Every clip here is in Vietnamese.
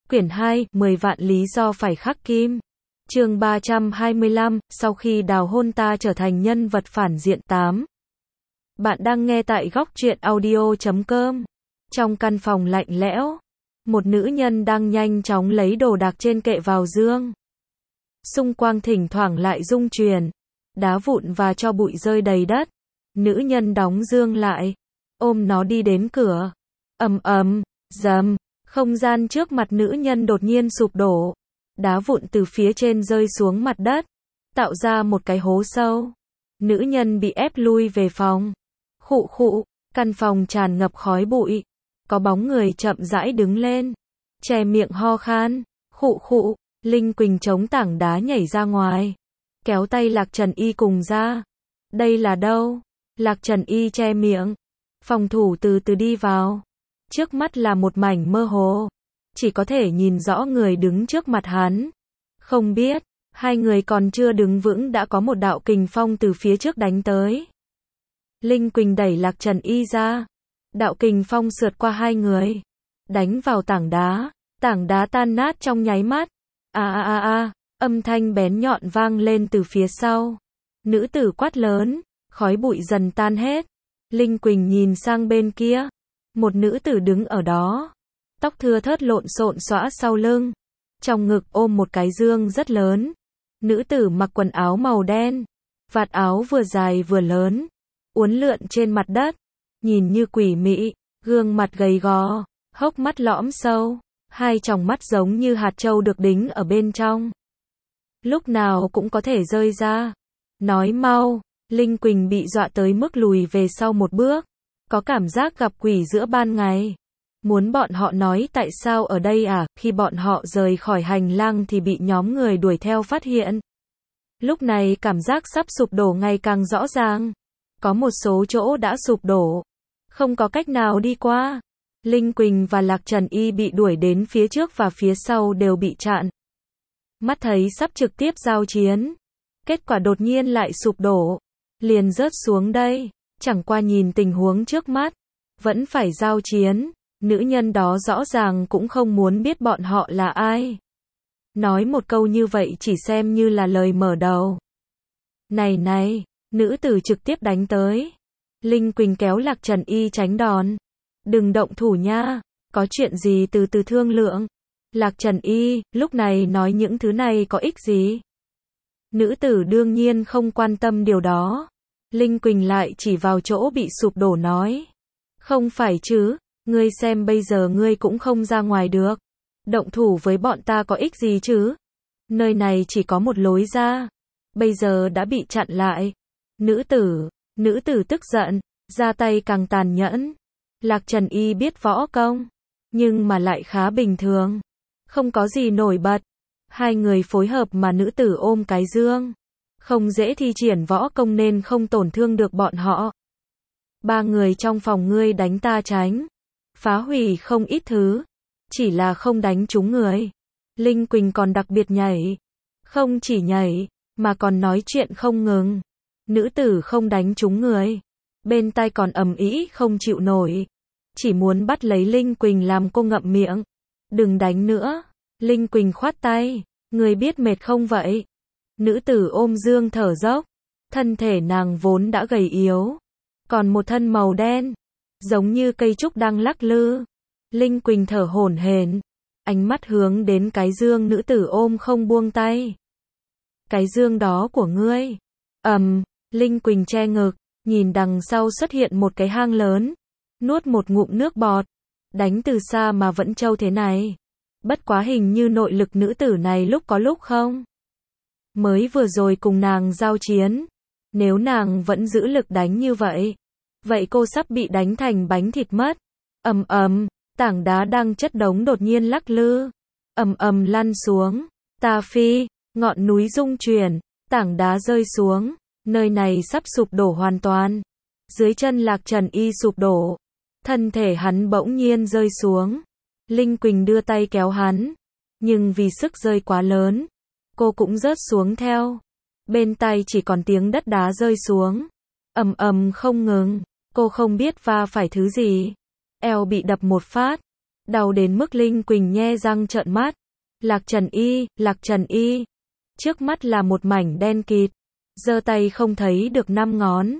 Quyển 2, 10 vạn lý do phải khắc kim. Chương 325, sau khi đào hôn ta trở thành nhân vật phản diện 8. Bạn đang nghe tại góc truyện audio.com. Trong căn phòng lạnh lẽo, một nữ nhân đang nhanh chóng lấy đồ đạc trên kệ vào dương. Xung quanh thỉnh thoảng lại rung chuyển, đá vụn và tro bụi rơi đầy đất. Nữ nhân đóng dương lại, ôm nó đi đến cửa. Ầm ầm, rầm, không gian trước mặt nữ nhân đột nhiên sụp đổ. Đá vụn từ phía trên rơi xuống mặt đất, tạo ra một cái hố sâu. Nữ nhân bị ép lui về phòng. Khụ khụ, căn phòng tràn ngập khói bụi. Có bóng người chậm rãi đứng lên, che miệng ho khan. Khụ khụ, Linh Quỳnh chống tảng đá nhảy ra ngoài, kéo tay Lạc Trần Y cùng ra. Đây là đâu? Lạc Trần Y che miệng. Phòng thủ từ từ đi vào. Trước mắt là một mảnh mơ hồ, chỉ có thể nhìn rõ người đứng trước mặt hắn. Không biết, hai người còn chưa đứng vững đã có một đạo kình phong từ phía trước đánh tới. Linh Quỳnh đẩy Lạc Trần Y ra. Đạo kình phong sượt qua hai người, đánh vào tảng đá tan nát trong nháy mắt. Âm thanh bén nhọn vang lên từ phía sau. Nữ tử quát lớn, khói bụi dần tan hết. Linh Quỳnh nhìn sang bên kia, một nữ tử đứng ở đó, tóc thưa thớt lộn xộn xõa sau lưng, trong ngực ôm một cái dương rất lớn. Nữ tử mặc quần áo màu đen, vạt áo vừa dài vừa lớn, uốn lượn trên mặt đất, nhìn như quỷ mị, gương mặt gầy gò, hốc mắt lõm sâu, hai tròng mắt giống như hạt châu được đính ở bên trong, lúc nào cũng có thể rơi ra. Nói mau. Linh Quỳnh bị dọa tới mức lùi về sau một bước, có cảm giác gặp quỷ giữa ban ngày. Muốn bọn họ nói tại sao ở đây à? Khi bọn họ rời khỏi hành lang thì bị nhóm người đuổi theo phát hiện. Lúc này cảm giác sắp sụp đổ ngày càng rõ ràng. Có một số chỗ đã sụp đổ, không có cách nào đi qua. Linh Quỳnh và Lạc Trần Y bị đuổi đến phía trước và phía sau đều bị chặn. Mắt thấy sắp trực tiếp giao chiến, kết quả đột nhiên lại sụp đổ, liền rớt xuống đây. Chẳng qua nhìn tình huống trước mắt, vẫn phải giao chiến. Nữ nhân đó rõ ràng cũng không muốn biết bọn họ là ai. Nói một câu như vậy chỉ xem như là lời mở đầu. Này, nữ tử trực tiếp đánh tới. Linh Quỳnh kéo Lạc Trần Y tránh đòn. Đừng động thủ nha, có chuyện gì từ từ thương lượng. Lạc Trần Y, lúc này nói những thứ này có ích gì? Nữ tử đương nhiên không quan tâm điều đó. Linh Quỳnh lại chỉ vào chỗ bị sụp đổ nói. Không phải chứ, ngươi xem bây giờ ngươi cũng không ra ngoài được. Động thủ với bọn ta có ích gì chứ? Nơi này chỉ có một lối ra, bây giờ đã bị chặn lại. Nữ tử tức giận, ra tay càng tàn nhẫn. Lạc Trần Y biết võ công, nhưng mà lại khá bình thường, không có gì nổi bật. Hai người phối hợp mà nữ tử ôm cái dương, không dễ thi triển võ công nên không tổn thương được bọn họ. Ba người trong phòng ngươi đánh ta tránh, phá hủy không ít thứ, chỉ là không đánh trúng người. Linh Quỳnh còn đặc biệt nhảy, không chỉ nhảy, mà còn nói chuyện không ngừng. Nữ tử không đánh trúng người, bên tai còn ầm ĩ không chịu nổi, chỉ muốn bắt lấy Linh Quỳnh làm cô ngậm miệng. Đừng đánh nữa. Linh Quỳnh khoát tay, người biết mệt không vậy? Nữ tử ôm dương thở dốc, thân thể nàng vốn đã gầy yếu, còn một thân màu đen, giống như cây trúc đang lắc lư. Linh Quỳnh thở hổn hển, ánh mắt hướng đến cái dương nữ tử ôm không buông tay. Cái dương đó của ngươi. Linh Quỳnh che ngực, nhìn đằng sau xuất hiện một cái hang lớn, nuốt một ngụm nước bọt. Đánh từ xa mà vẫn trâu thế này. Bất quá hình như nội lực nữ tử này lúc có lúc không. Mới vừa rồi cùng nàng giao chiến, nếu nàng vẫn giữ lực đánh như vậy, vậy cô sắp bị đánh thành bánh thịt mất. Tảng đá đang chất đống đột nhiên lắc lư, lăn xuống. Ta phi, ngọn núi rung chuyển, tảng đá rơi xuống, nơi này sắp sụp đổ hoàn toàn. Dưới chân Lạc Trần Y sụp đổ, thân thể hắn bỗng nhiên rơi xuống. Linh Quỳnh đưa tay kéo hắn, nhưng vì sức rơi quá lớn, cô cũng rớt xuống theo. Bên tai chỉ còn tiếng đất đá rơi xuống, không ngừng. Cô không biết va phải thứ gì, eo bị đập một phát, Đau đến mức Linh Quỳnh nhe răng trợn mắt. Lạc Trần Y. Trước mắt là một mảnh đen kịt. Giơ tay không thấy được 5 ngón.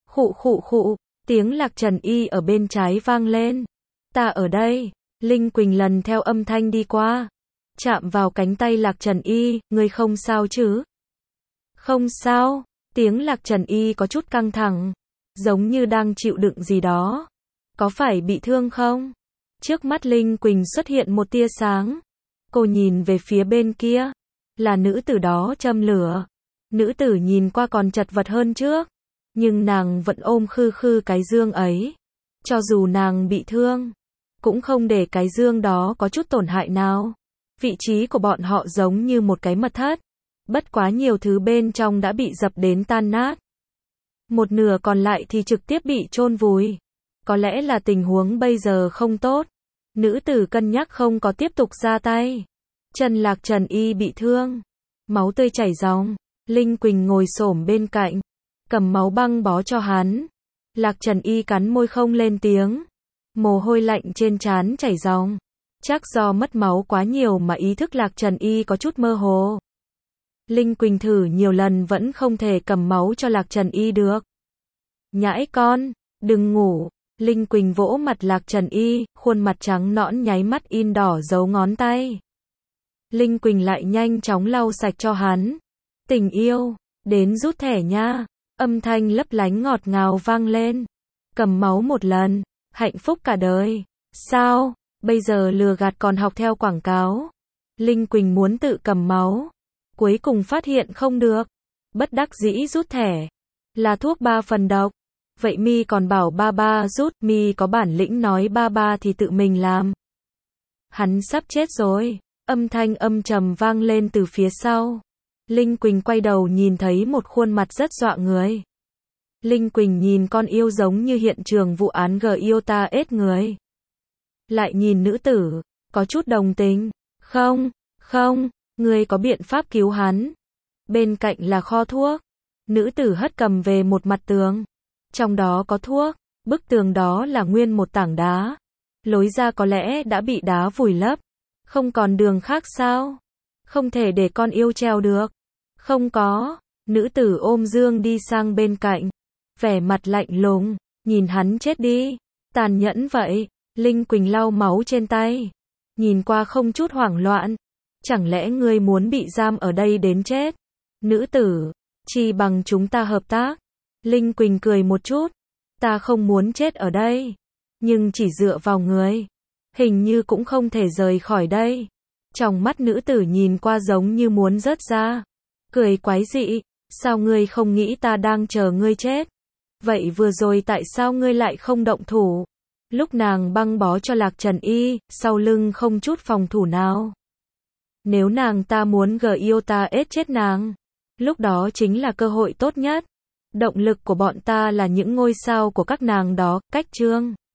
Khụ, tiếng Lạc Trần Y ở bên trái vang lên. Ta ở đây. Linh Quỳnh lần theo âm thanh đi qua. Chạm vào cánh tay Lạc Trần Y, ngươi không sao chứ? Không sao. Tiếng Lạc Trần Y có chút căng thẳng. Giống như đang chịu đựng gì đó. Có phải bị thương không? Trước mắt Linh Quỳnh xuất hiện một tia sáng. Cô nhìn về phía bên kia. Là nữ tử đó châm lửa. Nữ tử nhìn qua còn chật vật hơn trước. Nhưng nàng vẫn ôm khư khư cái dương ấy. Cho dù nàng bị thương, cũng không để cái dương đó có chút tổn hại nào. Vị trí của bọn họ giống như một cái mật thất. Bất quá nhiều thứ bên trong đã bị dập đến tan nát. Một nửa còn lại thì trực tiếp bị chôn vùi. Có lẽ là tình huống bây giờ không tốt. Nữ tử cân nhắc không có tiếp tục ra tay. Chân Lạc Trần Y bị thương. Máu tươi chảy ròng. Linh Quỳnh ngồi xổm bên cạnh. Cầm máu băng bó cho hắn. Lạc Trần Y cắn môi không lên tiếng. Mồ hôi lạnh trên trán chảy ròng. Chắc do mất máu quá nhiều mà ý thức Lạc Trần Y có chút mơ hồ. Linh Quỳnh thử nhiều lần vẫn không thể cầm máu cho Lạc Trần Y được. Nhãi con, đừng ngủ. Linh Quỳnh vỗ mặt Lạc Trần Y, khuôn mặt trắng nõn nháy mắt in đỏ dấu ngón tay. Linh Quỳnh lại nhanh chóng lau sạch cho hắn. Tình yêu, đến rút thẻ nha. Âm thanh lấp lánh ngọt ngào vang lên. Cầm máu một lần, hạnh phúc cả đời. Sao, bây giờ lừa gạt còn học theo quảng cáo. Linh Quỳnh muốn tự cầm máu. Cuối cùng phát hiện không được. Bất đắc dĩ rút thẻ. Là thuốc 3 phần độc. Vậy mi còn bảo ba ba rút, mi có bản lĩnh nói ba ba thì tự mình làm. Hắn sắp chết rồi. Âm thanh âm trầm vang lên từ phía sau. Linh Quỳnh quay đầu nhìn thấy một khuôn mặt rất dọa người. Linh Quỳnh nhìn con yêu giống như hiện trường vụ án Giota ết người. Lại nhìn nữ tử, có chút đồng tình. Không, ngươi có biện pháp cứu hắn. Bên cạnh là kho thuốc. Nữ tử hất cầm về một mặt tường. Trong đó có thuốc. Bức tường đó là nguyên một tảng đá. Lối ra có lẽ đã bị đá vùi lấp. Không còn đường khác sao? Không thể để con yêu treo được. Không có. Nữ tử ôm dương đi sang bên cạnh. Vẻ mặt lạnh lùng. Nhìn hắn chết đi. Tàn nhẫn vậy. Linh Quỳnh lau máu trên tay. Nhìn qua không chút hoảng loạn. Chẳng lẽ ngươi muốn bị giam ở đây đến chết? Nữ tử. Chi bằng chúng ta hợp tác. Linh Quỳnh cười một chút. Ta không muốn chết ở đây. Nhưng chỉ dựa vào người. Hình như cũng không thể rời khỏi đây. Trong mắt nữ tử nhìn qua giống như muốn rớt ra. Cười quái dị. Sao ngươi không nghĩ ta đang chờ ngươi chết? Vậy vừa rồi tại sao ngươi lại không động thủ? Lúc nàng băng bó cho Lạc Trần Y, sau lưng không chút phòng thủ nào. Nếu nàng ta muốn Giota ết chết nàng, lúc đó chính là cơ hội tốt nhất. Động lực của bọn ta là những ngôi sao của các nàng đó, cách chương.